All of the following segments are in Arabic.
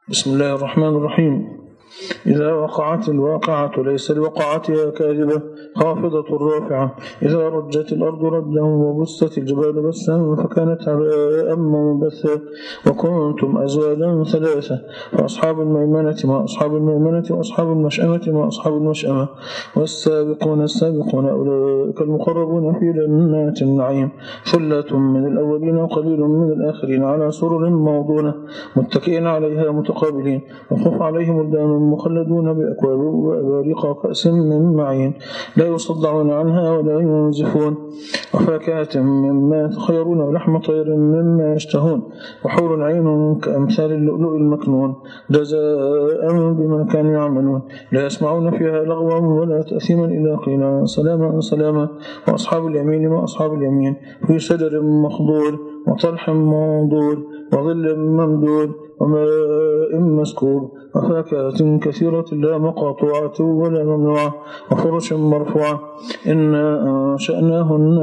بسم الله الرحمن الرحيم. إذا وقعت الواقعة ليس لوقعتها كاذبة خافضة رافعة. إذا رجت الأرض ردا وبست الجبال بسا فكانت هباء منبثا. وكنتم أزواجا ثلاثة فأصحاب الميمنة ما أصحاب الميمنة وأصحاب المشأمة ما أصحاب المشأمة. والسابقون السابقون أولئك المقربون في جنات النعيم. ثلة من الأولين وقليل من الآخرين على سرر موضونة متكئين عليها متقابلين. وطاف عليهم ولدان مخلدون بأكواب وأباريق وكأس من معين لا يصدعون عنها ولا ينزفون. وفاكهة مما يتخيرون ولحم طير مما يشتهون. وحور عين كأمثال اللؤلؤ المكنون جزاء بما كانوا يعملون. لا يسمعون فيها لغوا ولا تأثيما إلا قيلا سلاما سلاما. وأصحاب اليمين ما أصحاب اليمين في شجر مخضود وطلح منضود وظل ممدود وماء مسكوب. وفاكهة كثيرة لا مقاطوعة ولا ممنوعة وفرش مرفوعة. إنا أنشأناهن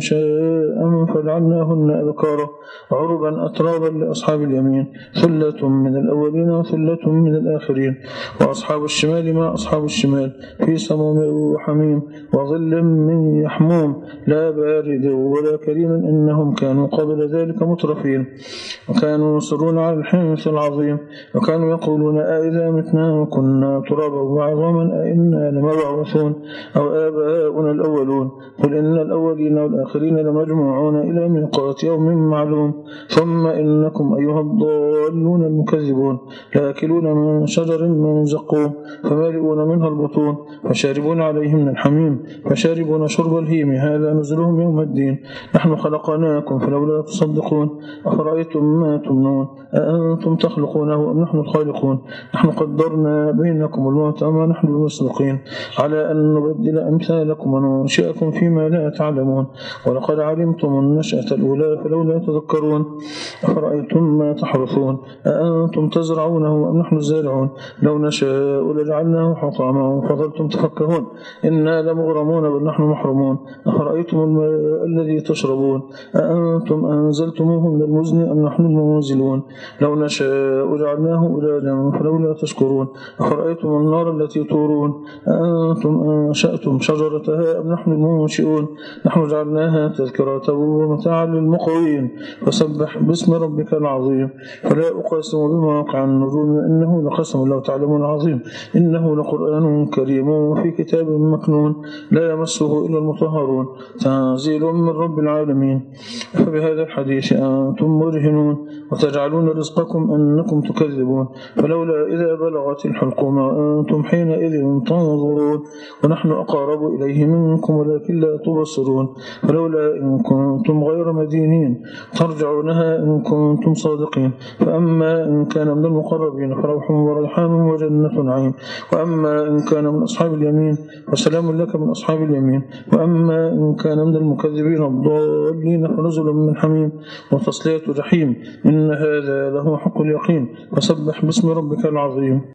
إنشاء فجعلناهن أبكارا عربا أترابا لأصحاب اليمين. ثلة من الأولين وثلة من الآخرين. وأصحاب الشمال ما أصحاب الشمال في سموم وحميم وظل من يحموم لا بارد ولا كريم إنهم كانوا قبل ذلك مترفين وكانوا يصرون على الحنث العظيم. وكانوا يقولون أئذا متنا وكنا ترابا وعظاما أئنا لمبعوثون أو آباؤنا الأولون. قل إن الأولين والآخرين لمجموعون إلى ميقات يوم معلوم. ثم إنكم أيها الضالون المكذبون لآكلون من شجر من زقوم فمالئون منها البطون فشاربون عليه من الحميم فشاربون شرب الهيم هذا نزلهم يوم الدين. نحن خلقناكم فلولا تصدقون. أفرأيتم ما تمنون أأنتم تخلقونه أم نحن الخالقون. نحن قدرنا بينكم الموت وما نحن بمسبقين على أن نبدل أمثالكم وننشئكم فيما لا تعلمون. ولقد علمتم النشأة الأولى فلولا تذكرون. أفرأيتم ما تحرثون أأنتم تزرعونه أم نحن الزارعون. لو نشاء لجعلناه حطاما فظلتم تفكهون. إنا لمغرمون بل نحن محرومون. أفرأيتم الماء الذي تشربون أأنتم أنزلتموه من المزن أم نحن المنزلون. لو نشاء جعلناه أجاجا فلولا تشكرون. أفرأيتم النار التي تورون أأنتم أنشأتم شجرتها أم نحن المنشئون. نحن جعلناها تذكرة ومتاعا للمقوين. فسبح باسم ربك العظيم. فلا أقسم بمواقع النجوم إنه لقسم لو تعلمون عظيم. إنه لقرآن كريم وفي كتاب مكنون لا يمسه إلا المطهرون تنزيل من رب العالمين. فبهذا الحديث أنتم مرهنون وتجعلون رزقكم أنكم تكذبون. فلولا إذا بلغت الحلقوم وأنتم حينئذ تنظرون. ونحن أقارب إليه منكم ولكن لا تبصرون. فلولا إن كنتم غير مدينين ترجعونها إن كنتم صادقين. فأما إن كان من المقربين فروح وريحان وجنة نعيم. وأما إن كان من أصحاب اليمين فسلام لك من أصحاب اليمين. وأما إن كان من المكذبين الضالين فنزل من حميم وتصلية جحيم. إن هذا له حق اليقين. فسبح باسم ربك العظيم.